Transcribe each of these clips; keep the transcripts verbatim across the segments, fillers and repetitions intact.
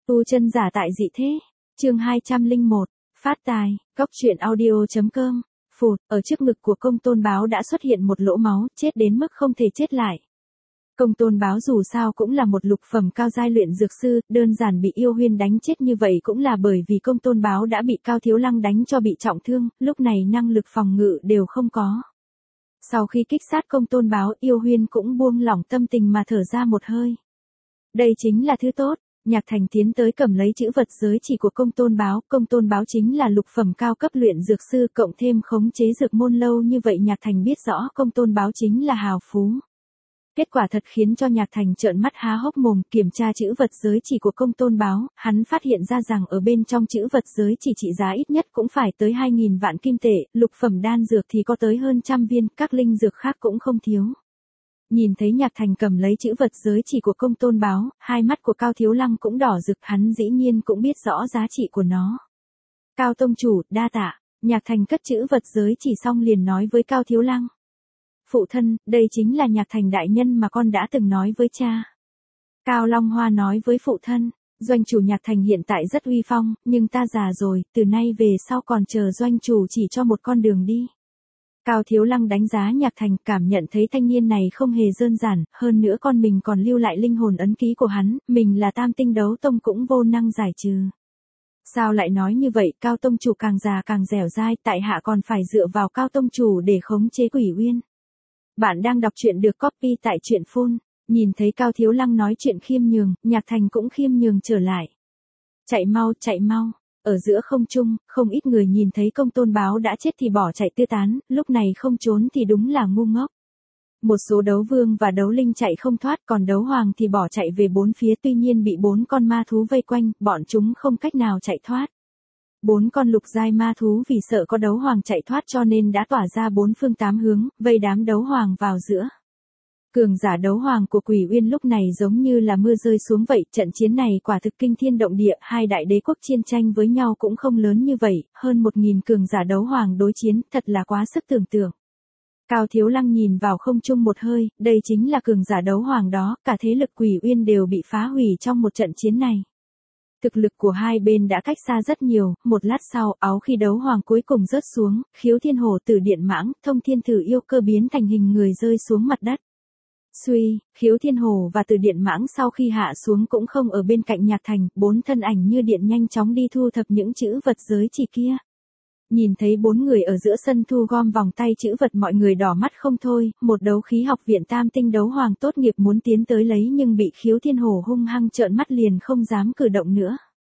Tu chân giả tại dị thế. Chương hai trăm lẻ một. Phát tài. Góc truyện audio.com. Phụt, ở trước ngực của Công Tôn Báo đã xuất hiện một lỗ máu, chết đến mức không thể chết lại. Công Tôn Báo dù sao cũng là một lục phẩm cao giai luyện dược sư, đơn giản bị Yêu Huyên đánh chết như vậy cũng là bởi vì Công Tôn Báo đã bị Cao Thiếu Lăng đánh cho bị trọng thương, lúc này năng lực phòng ngự đều không có. Sau khi kích sát Công Tôn Báo, Yêu Huyên cũng buông lỏng tâm tình mà thở ra một hơi. Đây chính là thứ tốt. Nhạc Thành tiến tới cầm lấy chữ vật giới chỉ của Công Tôn Báo, Công Tôn Báo chính là lục phẩm cao cấp luyện dược sư cộng thêm khống chế dược môn lâu như vậy, Nhạc Thành biết rõ Công Tôn Báo chính là hào phú. Kết quả thật khiến cho Nhạc Thành trợn mắt há hốc mồm, kiểm tra chữ vật giới chỉ của Công Tôn Báo, hắn phát hiện ra rằng ở bên trong chữ vật giới chỉ trị giá ít nhất cũng phải tới hai nghìn vạn kim tệ, lục phẩm đan dược thì có tới hơn trăm viên, các linh dược khác cũng không thiếu. Nhìn thấy Nhạc Thành cầm lấy chữ vật giới chỉ của Công Tôn Báo, hai mắt của Cao Thiếu Lăng cũng đỏ rực, hắn dĩ nhiên cũng biết rõ giá trị của nó. Cao tông chủ, đa tạ. Nhạc Thành cất chữ vật giới chỉ xong liền nói với Cao Thiếu Lăng. Phụ thân, đây chính là Nhạc Thành đại nhân mà con đã từng nói với cha. Cao Long Hoa nói với phụ thân, doanh chủ Nhạc Thành hiện tại rất uy phong, nhưng ta già rồi, từ nay về sau còn chờ doanh chủ chỉ cho một con đường đi. Cao Thiếu Lăng đánh giá Nhạc Thành, cảm nhận thấy thanh niên này không hề đơn giản, hơn nữa con mình còn lưu lại linh hồn ấn ký của hắn, mình là tam tinh đấu tông cũng vô năng giải trừ. Sao lại nói như vậy, Cao tông chủ càng già càng dẻo dai, tại hạ còn phải dựa vào Cao tông chủ để khống chế Quỷ Uyên. Bạn đang đọc truyện được copy tại truyện phun. Nhìn thấy Cao Thiếu Lăng nói chuyện khiêm nhường, Nhạc Thành cũng khiêm nhường trở lại. Chạy mau, chạy mau. Ở giữa không trung, không ít người nhìn thấy Công Tôn Báo đã chết thì bỏ chạy tứ tán, lúc này không trốn thì đúng là ngu ngốc. Một số đấu vương và đấu linh chạy không thoát, còn đấu hoàng thì bỏ chạy về bốn phía, tuy nhiên bị bốn con ma thú vây quanh, bọn chúng không cách nào chạy thoát. Bốn con lục giai ma thú vì sợ có đấu hoàng chạy thoát cho nên đã tỏa ra bốn phương tám hướng, vây đám đấu hoàng vào giữa. Cường giả đấu hoàng của Quỷ Uyên lúc này giống như là mưa rơi xuống vậy, trận chiến này quả thực kinh thiên động địa, hai đại đế quốc chiến tranh với nhau cũng không lớn như vậy, hơn một nghìn cường giả đấu hoàng đối chiến, thật là quá sức tưởng tượng. Cao Thiếu Lăng nhìn vào không trung một hơi, đây chính là cường giả đấu hoàng đó, cả thế lực Quỷ Uyên đều bị phá hủy trong một trận chiến này. Thực lực của hai bên đã cách xa rất nhiều, một lát sau, áo khi đấu hoàng cuối cùng rớt xuống, Khiếu Thiên Hổ Tử Điện Mãng, Thông Thiên Thử Yêu Cơ biến thành hình người rơi xuống mặt đất. Suy, Khiếu Thiên Hổ và Từ Điện Mãng sau khi hạ xuống cũng không ở bên cạnh Nhạc Thành, bốn thân ảnh như điện nhanh chóng đi thu thập những chữ vật giới chỉ kia. Nhìn thấy bốn người ở giữa sân thu gom vòng tay chữ vật, mọi người đỏ mắt không thôi, một đấu khí học viện tam tinh đấu hoàng tốt nghiệp muốn tiến tới lấy nhưng bị Khiếu Thiên Hổ hung hăng trợn mắt liền không dám cử động nữa.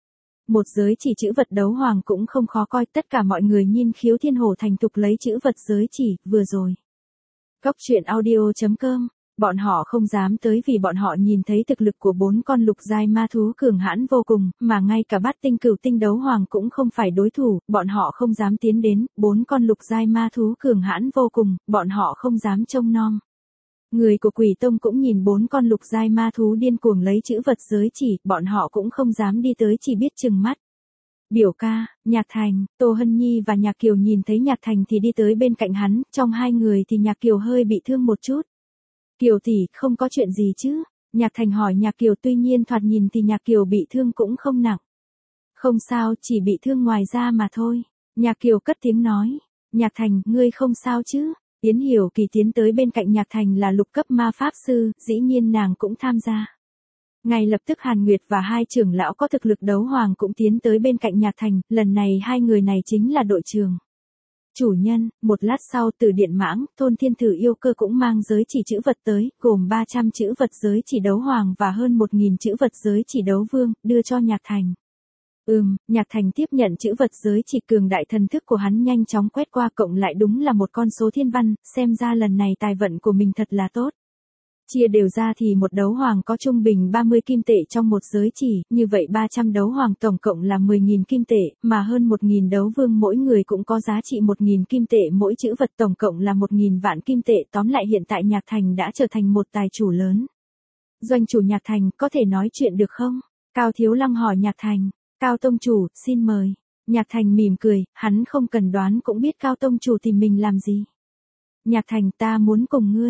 Một giới chỉ chữ vật đấu hoàng cũng không khó coi, tất cả mọi người nhìn Khiếu Thiên Hổ thành thục lấy chữ vật giới chỉ, vừa rồi. Góc truyện audio.com. Bọn họ không dám tới vì bọn họ nhìn thấy thực lực của bốn con lục giai ma thú cường hãn vô cùng, mà ngay cả bát tinh cửu tinh đấu hoàng cũng không phải đối thủ, bọn họ không dám tiến đến, bốn con lục giai ma thú cường hãn vô cùng, bọn họ không dám trông nom. Người của Quỷ Tông cũng nhìn bốn con lục giai ma thú điên cuồng lấy chữ vật giới chỉ, bọn họ cũng không dám đi tới, chỉ biết trừng mắt. Biểu ca, Nhạc Thành, Tô Hân Nhi và Nhạc Kiều nhìn thấy Nhạc Thành thì đi tới bên cạnh hắn, trong hai người thì Nhạc Kiều hơi bị thương một chút. Kiều tỷ, không có chuyện gì chứ? Nhạc Thành hỏi Nhạc Kiều, tuy nhiên thoạt nhìn thì Nhạc Kiều bị thương cũng không nặng. Không sao, chỉ bị thương ngoài da mà thôi. Nhạc Kiều cất tiếng nói. Nhạc Thành, ngươi không sao chứ? Yến Hiểu Kỳ tiến tới bên cạnh Nhạc Thành là lục cấp ma pháp sư, dĩ nhiên nàng cũng tham gia. Ngay lập tức Hàn Nguyệt và hai trưởng lão có thực lực đấu hoàng cũng tiến tới bên cạnh Nhạc Thành, lần này hai người này chính là đội trưởng. Chủ nhân, một lát sau Từ Điện Mãng, Thôn Thiên Thử Yêu Cơ cũng mang giới chỉ chữ vật tới, gồm ba trăm chữ vật giới chỉ đấu hoàng và hơn một nghìn chữ vật giới chỉ đấu vương, đưa cho Nhạc Thành. Ừm, Nhạc Thành tiếp nhận chữ vật giới chỉ, cường đại thần thức của hắn nhanh chóng quét qua, cộng lại đúng là một con số thiên văn, xem ra lần này tài vận của mình thật là tốt. Chia đều ra thì một đấu hoàng có trung bình ba mươi kim tệ trong một giới chỉ, như vậy ba trăm đấu hoàng tổng cộng là mười nghìn kim tệ, mà hơn một nghìn đấu vương mỗi người cũng có giá trị một nghìn kim tệ mỗi chữ vật, tổng cộng là một nghìn vạn kim tệ, tóm lại hiện tại Nhạc Thành đã trở thành một tài chủ lớn. Doanh chủ Nhạc Thành, có thể nói chuyện được không? Cao Thiếu Lăng hỏi Nhạc Thành. Cao tông chủ, xin mời. Nhạc Thành mỉm cười, hắn không cần đoán cũng biết Cao tông chủ tìm mình làm gì. Nhạc Thành, ta muốn cùng ngươi.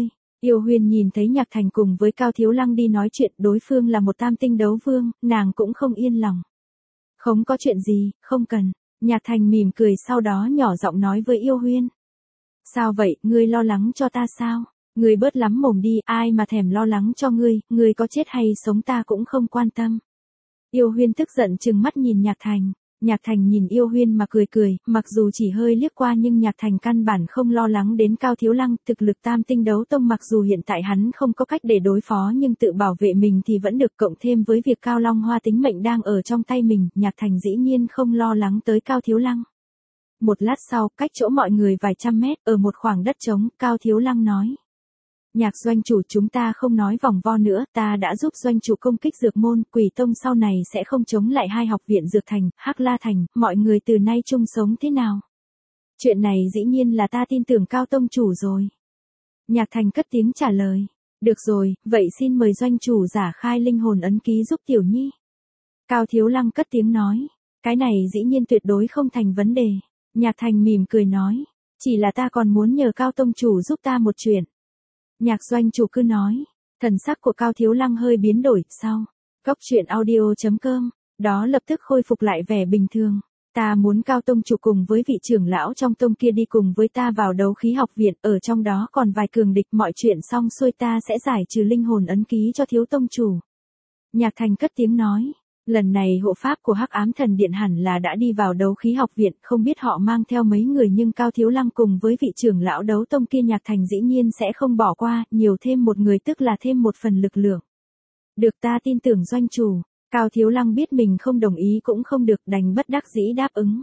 Yêu Huyên nhìn thấy Nhạc Thành cùng với Cao Thiếu Lăng đi nói chuyện, đối phương là một tam tinh đấu vương, nàng cũng không yên lòng. Không có chuyện gì, không cần. Nhạc Thành mỉm cười sau đó nhỏ giọng nói với Yêu Huyên. Sao vậy, ngươi lo lắng cho ta sao? Ngươi bớt lắm mồm đi, ai mà thèm lo lắng cho ngươi, ngươi có chết hay sống ta cũng không quan tâm. Yêu Huyên tức giận trừng mắt nhìn Nhạc Thành. Nhạc Thành nhìn Yêu Huyên mà cười cười, mặc dù chỉ hơi liếc qua nhưng Nhạc Thành căn bản không lo lắng đến Cao Thiếu Lăng, thực lực tam tinh đấu tông mặc dù hiện tại hắn không có cách để đối phó nhưng tự bảo vệ mình thì vẫn được, cộng thêm với việc Cao Long Hoa tính mệnh đang ở trong tay mình, Nhạc Thành dĩ nhiên không lo lắng tới Cao Thiếu Lăng. Một lát sau, cách chỗ mọi người vài trăm mét, ở một khoảng đất trống, Cao Thiếu Lăng nói. Nhạc doanh chủ, chúng ta không nói vòng vo nữa, ta đã giúp doanh chủ công kích dược môn, Quỷ Tông sau này sẽ không chống lại hai học viện dược thành, Hắc La Thành, mọi người từ nay chung sống thế nào? Chuyện này dĩ nhiên là ta tin tưởng Cao Tông chủ rồi. Nhạc Thành cất tiếng trả lời. Được rồi, vậy xin mời doanh chủ giả khai linh hồn ấn ký giúp Tiểu Nhi. Cao Thiếu Lăng cất tiếng nói. Cái này dĩ nhiên tuyệt đối không thành vấn đề. Nhạc Thành mỉm cười nói. Chỉ là ta còn muốn nhờ Cao Tông chủ giúp ta một chuyện. Nhạc doanh chủ cứ nói. Thần sắc của Cao Thiếu Lăng hơi biến đổi, sau. Cốc truyện audio chấm com, đó lập tức khôi phục lại vẻ bình thường. Ta muốn Cao Tông chủ cùng với vị trưởng lão trong tông kia đi cùng với ta vào đấu khí học viện, ở trong đó còn vài cường địch, mọi chuyện xong xuôi ta sẽ giải trừ linh hồn ấn ký cho thiếu tông chủ. Nhạc Thành cất tiếng nói. Lần này hộ pháp của Hắc Ám Thần Điện hẳn là đã đi vào đấu khí học viện, không biết họ mang theo mấy người nhưng Cao Thiếu Lăng cùng với vị trưởng lão đấu tông kia Nhạc Thành dĩ nhiên sẽ không bỏ qua, nhiều thêm một người tức là thêm một phần lực lượng. Được, ta tin tưởng doanh chủ. Cao Thiếu Lăng biết mình không đồng ý cũng không được, đành bất đắc dĩ đáp ứng.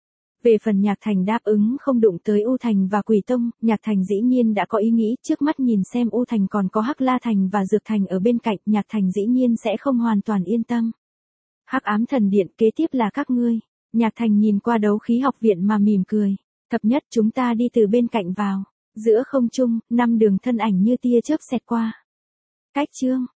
Về phần Nhạc Thành đáp ứng không đụng tới U Thành và Quỷ Tông, Nhạc Thành dĩ nhiên đã có ý nghĩ, trước mắt nhìn xem U Thành còn có Hắc La Thành và Dược Thành ở bên cạnh, Nhạc Thành dĩ nhiên sẽ không hoàn toàn yên tâm. Hắc Ám Thần Điện, kế tiếp là các ngươi. Nhạc Thành nhìn qua đấu khí học viện mà mỉm cười. Thập nhất, chúng ta đi từ bên cạnh vào. Giữa không trung, năm đường thân ảnh như tia chớp xẹt qua. Cách chương